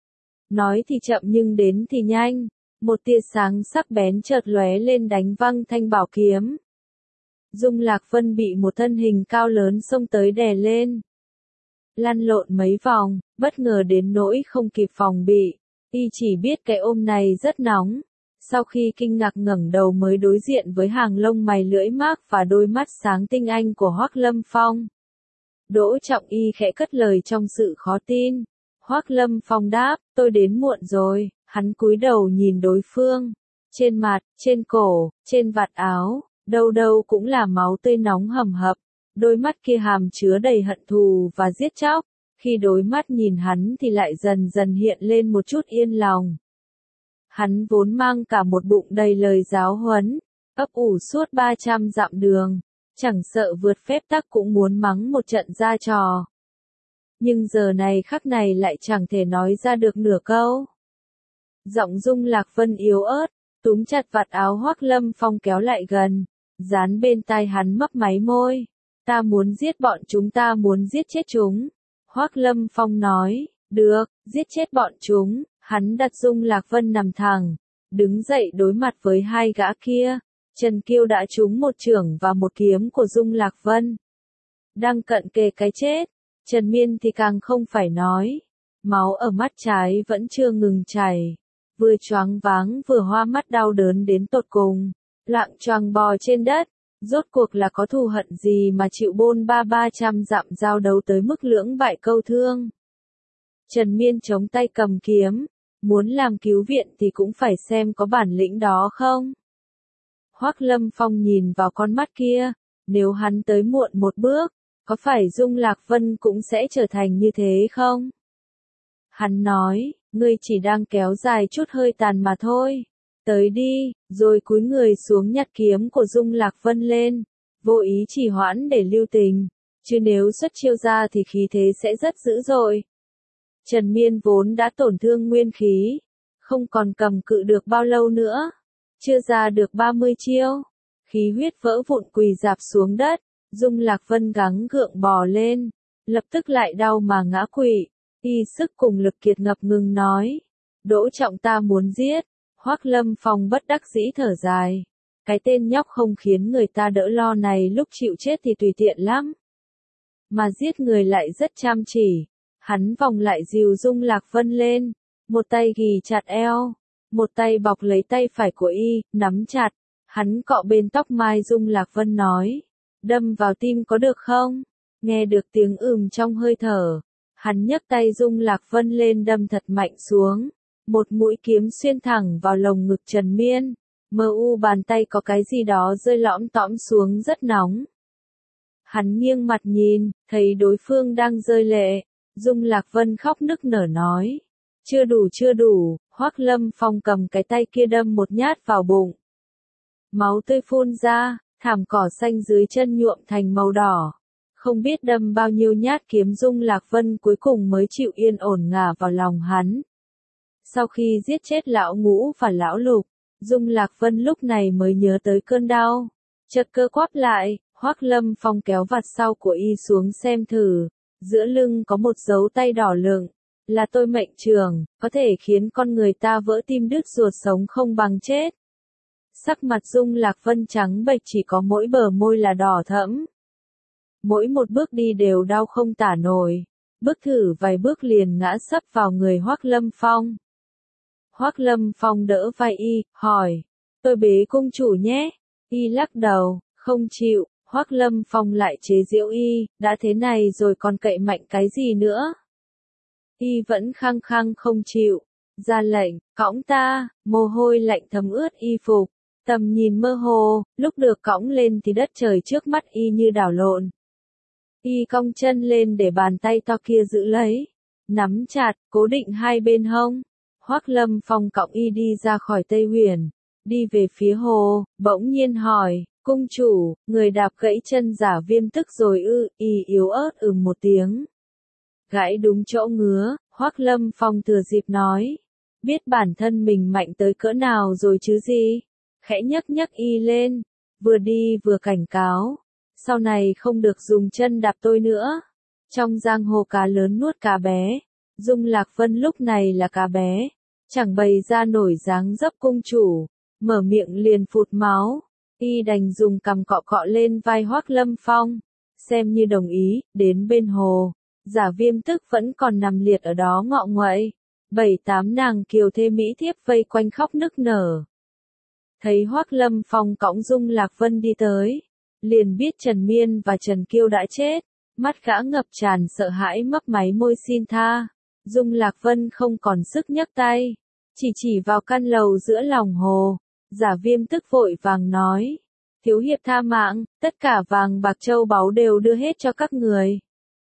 Nói thì chậm nhưng đến thì nhanh, một tia sáng sắc bén chợt lóe lên đánh văng thanh bảo kiếm. Dung Lạc Vân bị một thân hình cao lớn xông tới đè lên. Lăn lộn mấy vòng, bất ngờ đến nỗi không kịp phòng bị, y chỉ biết cái ôm này rất nóng. Sau khi kinh ngạc ngẩng đầu mới đối diện với hàng lông mày lưỡi mác và đôi mắt sáng tinh anh của Hoắc Lâm Phong. Đỗ Trọng Y khẽ cất lời trong sự khó tin. Hoắc Lâm Phong đáp, tôi đến muộn rồi. Hắn cúi đầu nhìn đối phương. Trên mặt, trên cổ, trên vạt áo, đâu đâu cũng là máu tươi nóng hầm hập. Đôi mắt kia hàm chứa đầy hận thù và giết chóc. Khi đối mắt nhìn hắn thì lại dần dần hiện lên một chút yên lòng. Hắn vốn mang cả một bụng đầy lời giáo huấn, ấp ủ suốt ba trăm dặm đường, chẳng sợ vượt phép tắc cũng muốn mắng một trận ra trò. Nhưng giờ này khắc này lại chẳng thể nói ra được nửa câu. Giọng Dung Lạc Vân yếu ớt, túm chặt vạt áo Hoắc Lâm Phong kéo lại gần, dán bên tai hắn mấp máy môi. Ta muốn giết bọn chúng, ta muốn giết chết chúng. Hoắc Lâm Phong nói, được, giết chết bọn chúng. Hắn đặt Dung Lạc Vân nằm thẳng, đứng dậy đối mặt với hai gã kia. Trần Kiêu đã trúng một chưởng và một kiếm của Dung Lạc Vân. Đang cận kề cái chết, Trần Miên thì càng không phải nói. Máu ở mắt trái vẫn chưa ngừng chảy. Vừa choáng váng vừa hoa mắt đau đớn đến tột cùng. Loạng choạng bò trên đất. Rốt cuộc là có thù hận gì mà chịu bôn ba ba trăm dặm giao đấu tới mức lưỡng bại câu thương. Trần Miên chống tay cầm kiếm. Muốn làm cứu viện thì cũng phải xem có bản lĩnh đó không. Hoắc Lâm Phong nhìn vào con mắt kia, nếu hắn tới muộn một bước, có phải Dung Lạc Vân cũng sẽ trở thành như thế không? Hắn nói, ngươi chỉ đang kéo dài chút hơi tàn mà thôi. Tới đi, rồi cúi người xuống nhặt kiếm của Dung Lạc Vân lên, vô ý trì hoãn để lưu tình, chứ nếu xuất chiêu ra thì khí thế sẽ rất dữ dội. Trần Miên vốn đã tổn thương nguyên khí, không còn cầm cự được bao lâu nữa, chưa ra được ba mươi chiêu, khí huyết vỡ vụn quỳ rạp xuống đất. Dung Lạc Vân gắng gượng bò lên, lập tức lại đau mà ngã quỵ, y sức cùng lực kiệt ngập ngừng nói, Đỗ Trọng ta muốn giết. Hoắc Lâm Phong bất đắc dĩ thở dài, cái tên nhóc không khiến người ta đỡ lo này lúc chịu chết thì tùy tiện lắm, mà giết người lại rất chăm chỉ. Hắn vòng lại dìu Dung Lạc Vân lên, một tay ghì chặt eo, một tay bọc lấy tay phải của y, nắm chặt. Hắn cọ bên tóc mai Dung Lạc Vân nói, đâm vào tim có được không? Nghe được tiếng ừm trong hơi thở, hắn nhấc tay Dung Lạc Vân lên đâm thật mạnh xuống, một mũi kiếm xuyên thẳng vào lồng ngực Trần Miên. Mơ u bàn tay có cái gì đó rơi lõm tõm xuống rất nóng. Hắn nghiêng mặt nhìn, thấy đối phương đang rơi lệ. Dung Lạc Vân khóc nức nở nói, chưa đủ chưa đủ. Hoắc Lâm Phong cầm cái tay kia đâm một nhát vào bụng. Máu tươi phun ra, thảm cỏ xanh dưới chân nhuộm thành màu đỏ. Không biết đâm bao nhiêu nhát kiếm Dung Lạc Vân cuối cùng mới chịu yên ổn ngả vào lòng hắn. Sau khi giết chết lão Ngũ và lão Lục, Dung Lạc Vân lúc này mới nhớ tới cơn đau. Chợt cơ quắp lại, Hoắc Lâm Phong kéo vạt sau của y xuống xem thử. Giữa lưng có một dấu tay đỏ lựng, là tôi mệnh trường, có thể khiến con người ta vỡ tim đứt ruột sống không bằng chết. Sắc mặt Dung Lạc Vân trắng bệch, chỉ có mỗi bờ môi là đỏ thẫm. Mỗi một bước đi đều đau không tả nổi, bước thử vài bước liền ngã sấp vào người Hoắc Lâm Phong. Hoắc Lâm Phong đỡ vai y, hỏi, tôi bế cung chủ nhé. Y lắc đầu, không chịu. Hoắc Lâm Phong lại chế giễu y, đã thế này rồi còn cậy mạnh cái gì nữa. Y vẫn khăng khăng không chịu, ra lệnh, cõng ta, mồ hôi lạnh thấm ướt y phục, tầm nhìn mơ hồ, lúc được cõng lên thì đất trời trước mắt y như đảo lộn. Y cong chân lên để bàn tay to kia giữ lấy, nắm chặt, cố định hai bên hông. Hoắc Lâm Phong cõng y đi ra khỏi Tây Huyền, đi về phía hồ, bỗng nhiên hỏi, cung chủ, người đạp gãy chân Giả Viêm tức rồi ư? Y yếu ớt ừm một tiếng. Gãy đúng chỗ ngứa, Hoắc Lâm Phong thừa dịp nói, biết bản thân mình mạnh tới cỡ nào rồi chứ gì? Khẽ nhấc nhấc y lên, vừa đi vừa cảnh cáo, sau này không được dùng chân đạp tôi nữa. Trong giang hồ cá lớn nuốt cá bé, Dung Lạc Vân lúc này là cá bé, chẳng bày ra nổi dáng dấp cung chủ, mở miệng liền phụt máu. Y đành dùng cằm cọ cọ lên vai Hoắc Lâm Phong, xem như đồng ý. Đến bên hồ, Giả Viêm tức vẫn còn nằm liệt ở đó ngọ nguậy, bảy tám nàng kiều thê mỹ thiếp vây quanh khóc nức nở. Thấy Hoắc Lâm Phong cõng Dung Lạc Vân đi tới, liền biết Trần Miên và Trần Kiêu đã chết, mắt gã ngập tràn sợ hãi mấp máy môi xin tha. Dung Lạc Vân không còn sức nhấc tay, chỉ chỉ vào căn lầu giữa lòng hồ. Giả Viêm tức vội vàng nói, thiếu hiệp tha mạng, tất cả vàng bạc châu báu đều đưa hết cho các người.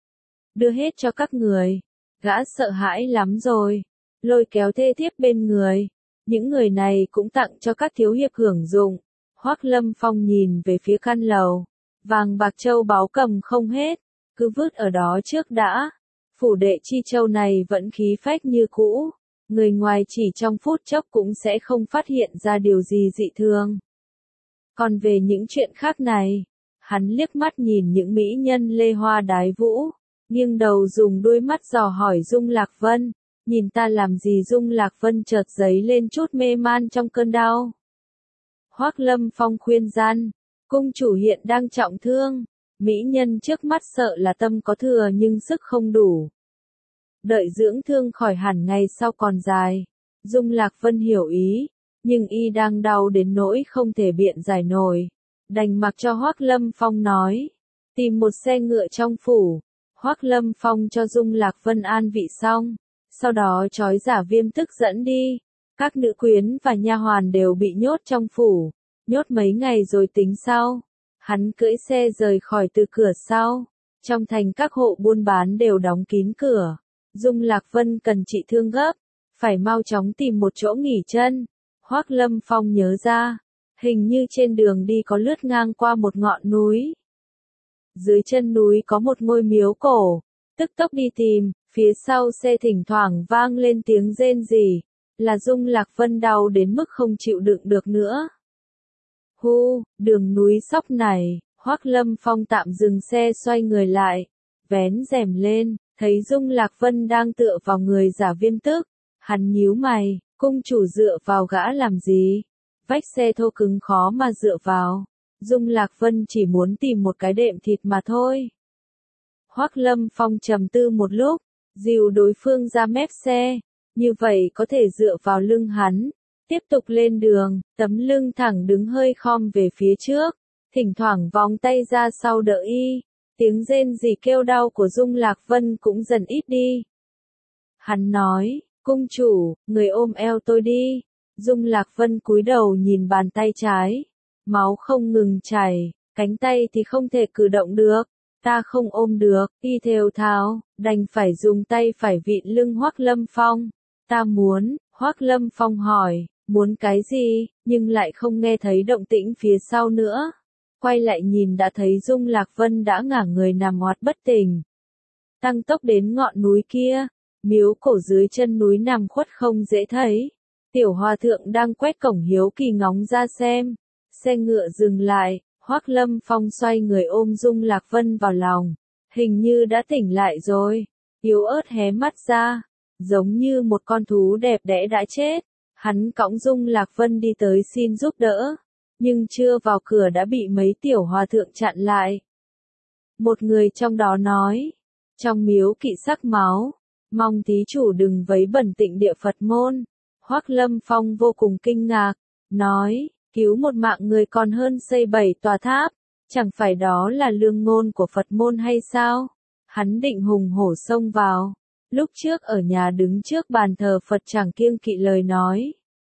Đưa hết cho các người, gã sợ hãi lắm rồi, lôi kéo thê thiếp bên người, những người này cũng tặng cho các thiếu hiệp hưởng dụng. Hoắc Lâm Phong nhìn về phía căn lầu, vàng bạc châu báu cầm không hết, cứ vứt ở đó trước đã. Phủ đệ Chi Châu này vẫn khí phách như cũ, người ngoài chỉ trong phút chốc cũng sẽ không phát hiện ra điều gì dị thường. Còn về những chuyện khác này, hắn liếc mắt nhìn những mỹ nhân lê hoa đái vũ, nghiêng đầu dùng đôi mắt dò hỏi Dung Lạc Vân, nhìn ta làm gì? Dung Lạc Vân chợt dấy lên chút mê man trong cơn đau. Hoắc Lâm Phong khuyên gian, cung chủ hiện đang trọng thương, mỹ nhân trước mắt sợ là tâm có thừa nhưng sức không đủ. Đợi dưỡng thương khỏi hẳn ngày sau còn dài. Dung Lạc Vân hiểu ý, nhưng y đang đau đến nỗi không thể biện giải nổi, đành mặc cho Hoắc Lâm Phong nói, tìm một xe ngựa trong phủ. Hoắc Lâm Phong cho Dung Lạc Vân an vị xong, sau đó trói Giả Viêm tức dẫn đi. Các nữ quyến và nha hoàn đều bị nhốt trong phủ, nhốt mấy ngày rồi tính sau. Hắn cưỡi xe rời khỏi từ cửa sau, trong thành các hộ buôn bán đều đóng kín cửa. Dung Lạc Vân cần trị thương gấp, phải mau chóng tìm một chỗ nghỉ chân. Hoắc Lâm Phong nhớ ra, hình như trên đường đi có lướt ngang qua một ngọn núi. Dưới chân núi có một ngôi miếu cổ, tức tốc đi tìm, phía sau xe thỉnh thoảng vang lên tiếng rên rỉ, là Dung Lạc Vân đau đến mức không chịu đựng được nữa. Hu, đường núi sóc này, Hoắc Lâm Phong tạm dừng xe xoay người lại, vén rèm lên, thấy Dung Lạc Vân đang tựa vào người Giả Viêm tức, hắn nhíu mày, cung chủ dựa vào gã làm gì? Vách xe thô cứng khó mà dựa vào. Dung Lạc Vân chỉ muốn tìm một cái đệm thịt mà thôi. Hoắc Lâm Phong trầm tư một lúc, dìu đối phương ra mép xe, như vậy có thể dựa vào lưng hắn, tiếp tục lên đường, tấm lưng thẳng đứng hơi khom về phía trước, thỉnh thoảng vòng tay ra sau đỡ y, tiếng rên rỉ kêu đau của Dung Lạc Vân cũng dần ít đi. Hắn nói, cung chủ, người ôm eo tôi đi. Dung Lạc Vân cúi đầu nhìn bàn tay trái, máu không ngừng chảy, cánh tay thì không thể cử động được. Ta không ôm được, y thều thào, đành phải dùng tay phải vịn lưng Hoắc Lâm Phong. Ta muốn, Hoắc Lâm Phong hỏi, muốn cái gì, nhưng lại không nghe thấy động tĩnh phía sau nữa. Quay lại nhìn đã thấy Dung Lạc Vân đã ngả người nằm hoạt bất tỉnh. Tăng tốc đến ngọn núi kia, miếu cổ dưới chân núi nằm khuất không dễ thấy. Tiểu Hòa Thượng đang quét cổng hiếu kỳ ngóng ra xem. Xe ngựa dừng lại, Hoắc Lâm Phong xoay người ôm Dung Lạc Vân vào lòng. Hình như đã tỉnh lại rồi. Yếu ớt hé mắt ra, giống như một con thú đẹp đẽ đã chết. Hắn cõng Dung Lạc Vân đi tới xin giúp đỡ, nhưng chưa vào cửa đã bị mấy tiểu hòa thượng chặn lại. Một người trong đó nói, trong miếu kỵ sắc máu, mong thí chủ đừng vấy bẩn tịnh địa Phật môn. Hoắc Lâm Phong vô cùng kinh ngạc, nói, cứu một mạng người còn hơn xây bảy tòa tháp, chẳng phải đó là lương ngôn của Phật môn hay sao? Hắn định hùng hổ xông vào, lúc trước ở nhà đứng trước bàn thờ Phật chẳng kiêng kỵ lời nói.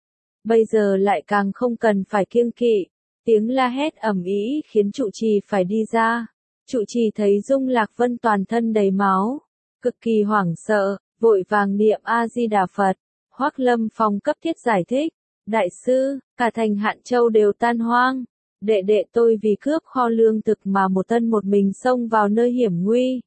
Bây giờ lại càng không cần phải kiêng kỵ, tiếng la hét ầm ĩ khiến trụ trì phải đi ra. Trụ trì thấy Dung Lạc Vân toàn thân đầy máu, cực kỳ hoảng sợ, vội vàng niệm A-di-đà Phật. Hoắc Lâm Phong cấp thiết giải thích, đại sư, cả thành Hạn Châu đều tan hoang, đệ đệ tôi vì cướp kho lương thực mà một thân một mình xông vào nơi hiểm nguy.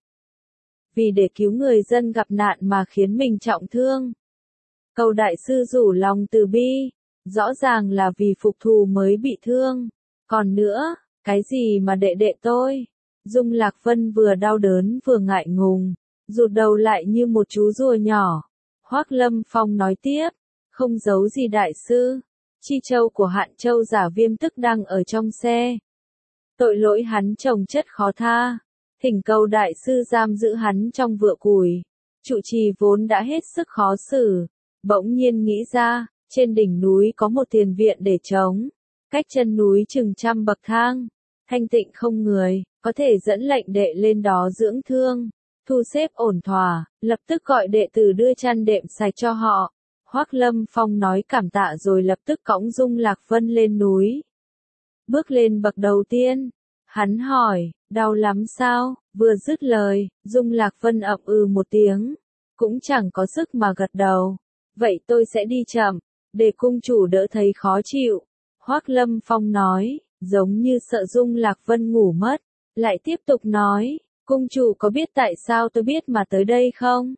Vì để cứu người dân gặp nạn mà khiến mình trọng thương. Cầu đại sư rủ lòng từ bi, rõ ràng là vì phục thù mới bị thương. Còn nữa, cái gì mà đệ đệ tôi? Dung Lạc Vân vừa đau đớn vừa ngại ngùng, rụt đầu lại như một chú rùa nhỏ. Hoắc Lâm Phong nói tiếp, không giấu gì đại sư, chi châu của Hạn Châu Giả Viêm tức đang ở trong xe. Tội lỗi hắn chồng chất khó tha, thỉnh cầu đại sư giam giữ hắn trong vựa củi. Trụ trì vốn đã hết sức khó xử, bỗng nhiên nghĩ ra, trên đỉnh núi có một tiền viện để trống, cách chân núi chừng trăm bậc thang, thanh tịnh không người, có thể dẫn lệnh đệ lên đó dưỡng thương. Thu xếp ổn thỏa, lập tức gọi đệ tử đưa chăn đệm sạch cho họ. Hoắc Lâm Phong nói cảm tạ rồi lập tức cõng Dung Lạc Vân lên núi. Bước lên bậc đầu tiên, hắn hỏi, đau lắm sao? Vừa dứt lời, Dung Lạc Vân ậm ừ một tiếng, cũng chẳng có sức mà gật đầu. Vậy tôi sẽ đi chậm, để cung chủ đỡ thấy khó chịu. Hoắc Lâm Phong nói, giống như sợ Dung Lạc Vân ngủ mất, lại tiếp tục nói. Cung chủ có biết tại sao tôi biết mà tới đây không?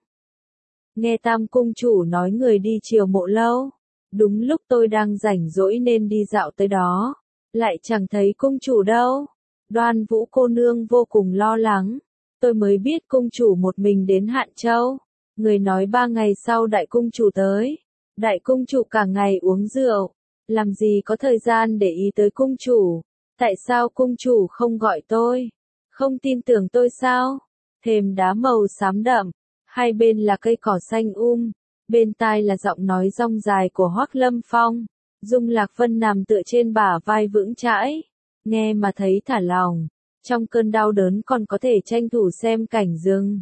Nghe Tam cung chủ nói người đi Triều Mộ Lâu. Đúng lúc tôi đang rảnh rỗi nên đi dạo tới đó. Lại chẳng thấy cung chủ đâu. Đoan Vũ cô nương vô cùng lo lắng. Tôi mới biết cung chủ một mình đến Hạn Châu. Người nói ba ngày sau đại cung chủ tới. Đại cung chủ cả ngày uống rượu. Làm gì có thời gian để ý tới cung chủ. Tại sao cung chủ không gọi tôi? Không tin tưởng tôi sao? Thềm đá màu xám đậm, hai bên là cây cỏ xanh um, bên tai là giọng nói rong dài của Hoắc Lâm Phong. Dung Lạc Vân nằm tựa trên bả vai vững chãi, nghe mà thấy thả lòng, trong cơn đau đớn còn có thể tranh thủ xem cảnh rừng.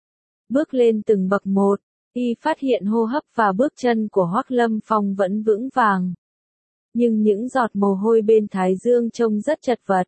Bước lên từng bậc một, y phát hiện hô hấp và bước chân của Hoắc Lâm Phong vẫn vững vàng. Nhưng những giọt mồ hôi bên thái dương trông rất chật vật.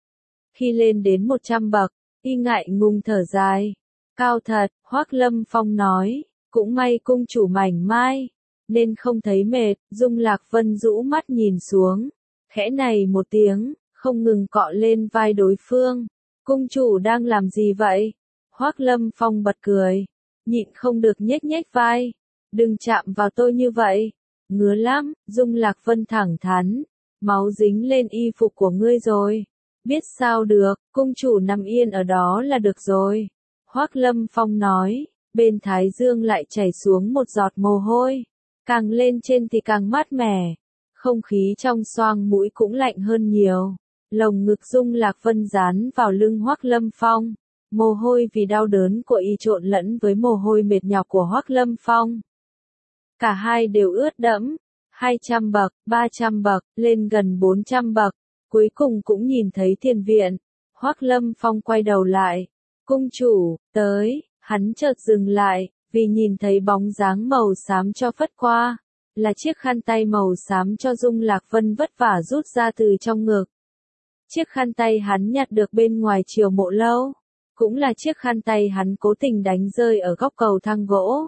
Khi lên đến một trăm bậc, y ngại ngùng thở dài. Cao thật, Hoắc Lâm Phong nói, cũng may cung chủ mảnh mai, nên không thấy mệt. Dung Lạc Vân rũ mắt nhìn xuống, khẽ này một tiếng, không ngừng cọ lên vai đối phương. Cung chủ đang làm gì vậy? Hoắc Lâm Phong bật cười, nhịn không được nhếch nhếch vai. Đừng chạm vào tôi như vậy, ngứa lắm. Dung Lạc Vân thẳng thắn, máu dính lên y phục của ngươi rồi. Biết sao được, cung chủ nằm yên ở đó là được rồi. Hoắc Lâm Phong nói, bên thái dương lại chảy xuống một giọt mồ hôi. Càng lên trên thì càng mát mẻ. Không khí trong xoang mũi cũng lạnh hơn nhiều. Lồng ngực Dung Lạc Vân dán vào lưng Hoắc Lâm Phong. Mồ hôi vì đau đớn của y trộn lẫn với mồ hôi mệt nhọc của Hoắc Lâm Phong. Cả hai đều ướt đẫm. hai trăm bậc, ba trăm bậc, lên gần bốn trăm bậc. Cuối cùng cũng nhìn thấy tiền viện. Hoắc Lâm Phong quay đầu lại. Cung chủ, tới, hắn chợt dừng lại, vì nhìn thấy bóng dáng màu xám cho phất qua. Là chiếc khăn tay màu xám cho Dung Lạc Vân vất vả rút ra từ trong ngực. Chiếc khăn tay hắn nhặt được bên ngoài Triều Mộ Lâu. Cũng là chiếc khăn tay hắn cố tình đánh rơi ở góc cầu thang gỗ.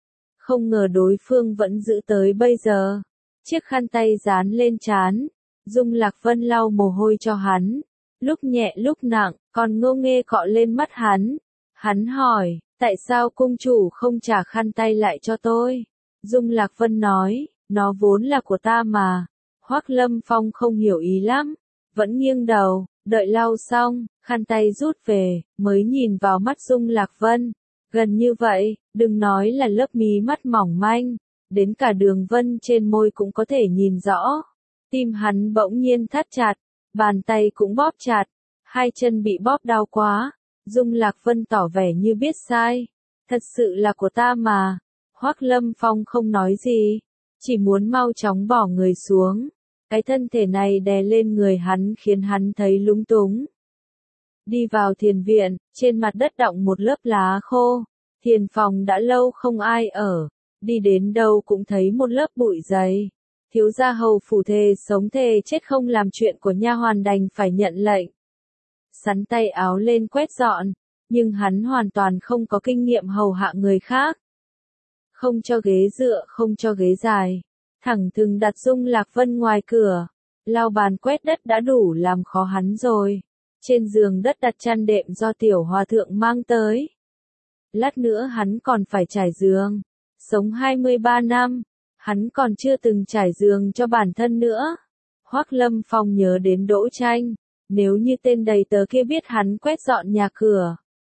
Không ngờ đối phương vẫn giữ tới bây giờ. Chiếc khăn tay dán lên trán. Dung Lạc Vân lau mồ hôi cho hắn, lúc nhẹ lúc nặng, còn ngô nghê cọ lên mắt hắn. Hắn hỏi, tại sao cung chủ không trả khăn tay lại cho tôi? Dung Lạc Vân nói, nó vốn là của ta mà. Hoắc Lâm Phong không hiểu ý lắm, vẫn nghiêng đầu, đợi lau xong, khăn tay rút về, mới nhìn vào mắt Dung Lạc Vân. Gần như vậy, đừng nói là lớp mí mắt mỏng manh, đến cả đường vân trên môi cũng có thể nhìn rõ. Tim hắn bỗng nhiên thắt chặt, bàn tay cũng bóp chặt, hai chân bị bóp đau quá. Dung Lạc Vân tỏ vẻ như biết sai. Thật sự là của ta mà. Hoắc Lâm Phong không nói gì, chỉ muốn mau chóng bỏ người xuống. Cái thân thể này đè lên người hắn khiến hắn thấy lúng túng. Đi vào thiền viện, trên mặt đất đọng một lớp lá khô. Thiền phòng đã lâu không ai ở, đi đến đâu cũng thấy một lớp bụi dày. Thiếu gia hầu phủ thề sống thề chết không làm chuyện của nha hoàn đành phải nhận lệnh. Sắn tay áo lên quét dọn, nhưng hắn hoàn toàn không có kinh nghiệm hầu hạ người khác. Không cho ghế dựa, không cho ghế dài, thẳng thừng đặt Dung Lạc Vân ngoài cửa. Lau bàn quét đất đã đủ làm khó hắn rồi. Trên giường đất đặt chăn đệm do tiểu hòa thượng mang tới. Lát nữa hắn còn phải trải giường. Sống hai mươi ba năm, hắn còn chưa từng trải giường cho bản thân nữa. Hoắc Lâm Phong nhớ đến Đỗ Tranh, nếu như tên đầy tớ kia biết hắn quét dọn nhà cửa,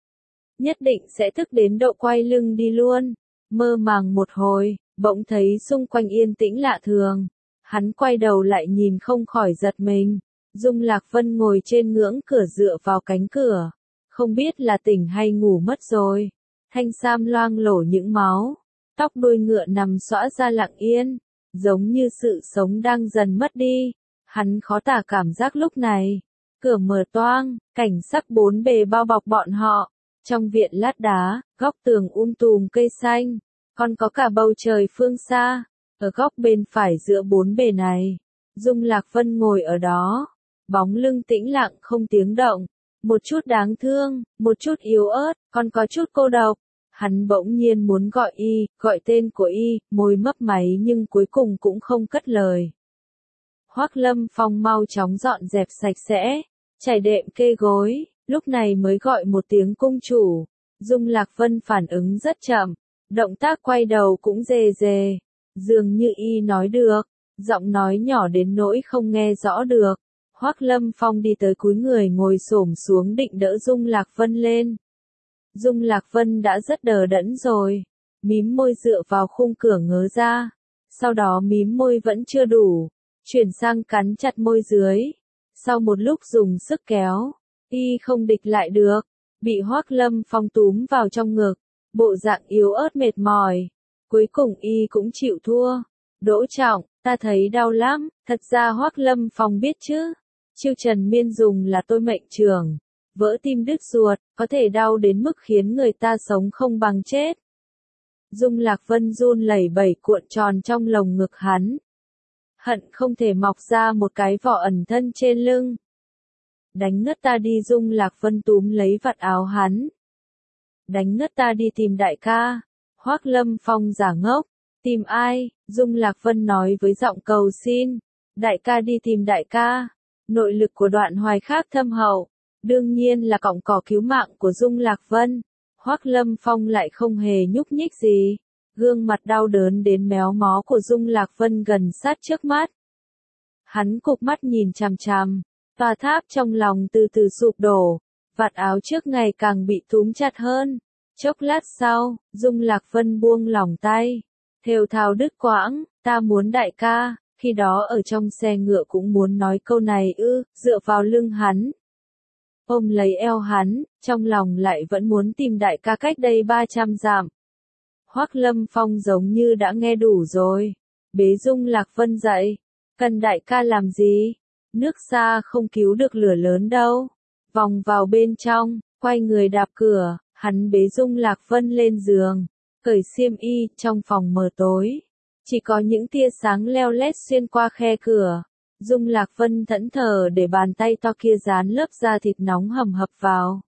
nhất định sẽ thức đến độ quay lưng đi luôn. Mơ màng một hồi, bỗng thấy xung quanh yên tĩnh lạ thường. Hắn quay đầu lại nhìn không khỏi giật mình. Dung Lạc Vân ngồi trên ngưỡng cửa dựa vào cánh cửa. Không biết là tỉnh hay ngủ mất rồi. Thanh sam loang lổ những máu. Tóc đuôi ngựa nằm xõa ra lặng yên. Giống như sự sống đang dần mất đi. Hắn khó tả cảm giác lúc này. Cửa mở toang, cảnh sắc bốn bề bao bọc bọn họ. Trong viện lát đá, góc tường um tùm cây xanh. Còn có cả bầu trời phương xa. Ở góc bên phải giữa bốn bề này, Dung Lạc Vân ngồi ở đó. Bóng lưng tĩnh lặng không tiếng động. Một chút đáng thương, một chút yếu ớt, còn có chút cô độc. Hắn bỗng nhiên muốn gọi y, gọi tên của y, môi mấp máy nhưng cuối cùng cũng không cất lời. Hoắc Lâm Phong mau chóng dọn dẹp sạch sẽ, trải đệm kê gối, lúc này mới gọi một tiếng cung chủ. Dung Lạc Vân phản ứng rất chậm, động tác quay đầu cũng dề dề, dường như y nói được, giọng nói nhỏ đến nỗi không nghe rõ được. Hoắc Lâm Phong đi tới cúi người ngồi xổm xuống định đỡ Dung Lạc Vân lên. Dung Lạc Vân đã rất đờ đẫn rồi, mím môi dựa vào khung cửa ngớ ra, sau đó mím môi vẫn chưa đủ, chuyển sang cắn chặt môi dưới. Sau một lúc dùng sức kéo, y không địch lại được, bị Hoắc Lâm Phong túm vào trong ngực, bộ dạng yếu ớt mệt mỏi. Cuối cùng y cũng chịu thua. Đỗ Trọng, ta thấy đau lắm, thật ra Hoắc Lâm Phong biết chứ. Chiêu Trần Miên dùng là tôi mệnh trường, vỡ tim đứt ruột, có thể đau đến mức khiến người ta sống không bằng chết. Dung Lạc Vân run lẩy bẩy cuộn tròn trong lồng ngực hắn. Hận không thể mọc ra một cái vỏ ẩn thân trên lưng. Đánh ngất ta đi, Dung Lạc Vân túm lấy vạt áo hắn. Đánh ngất ta đi tìm đại ca. Hoắc Lâm Phong giả ngốc. Tìm ai? Dung Lạc Vân nói với giọng cầu xin. Đại ca đi tìm đại ca. Nội lực của Đoạn Hoài khác thâm hậu. Đương nhiên là cọng cỏ cứu mạng của Dung Lạc Vân. Hoắc Lâm Phong lại không hề nhúc nhích gì. Gương mặt đau đớn đến méo mó của Dung Lạc Vân gần sát trước mắt. Hắn cụp mắt nhìn chằm chằm. Tòa tháp trong lòng từ từ sụp đổ. Vạt áo trước ngày càng bị túm chặt hơn. Chốc lát sau, Dung Lạc Vân buông lỏng tay. Thều thào đứt quãng, ta muốn đại ca, khi đó ở trong xe ngựa cũng muốn nói câu này ư, dựa vào lưng hắn. Ôm lấy eo hắn, trong lòng lại vẫn muốn tìm đại ca cách đây ba trăm dặm. Hoắc Lâm Phong giống như đã nghe đủ rồi. Bế Dung Lạc Vân dậy. Cần đại ca làm gì? Nước xa không cứu được lửa lớn đâu. Vòng vào bên trong, quay người đạp cửa, hắn bế Dung Lạc Vân lên giường. Cởi xiêm y, trong phòng mờ tối. Chỉ có những tia sáng leo lét xuyên qua khe cửa. Dung Lạc Vân thẫn thờ để bàn tay to kia dán lớp da thịt nóng hầm hập vào.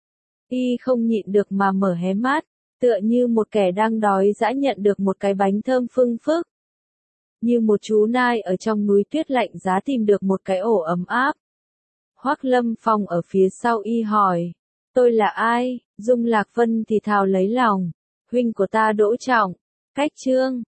Y không nhịn được mà mở hé mắt, tựa như một kẻ đang đói dã nhận được một cái bánh thơm phưng phức. Như một chú nai ở trong núi tuyết lạnh giá tìm được một cái ổ ấm áp. Hoắc Lâm Phong ở phía sau y hỏi, tôi là ai? Dung Lạc Vân thì thào lấy lòng, huynh của ta Đỗ Trọng, cách Trương,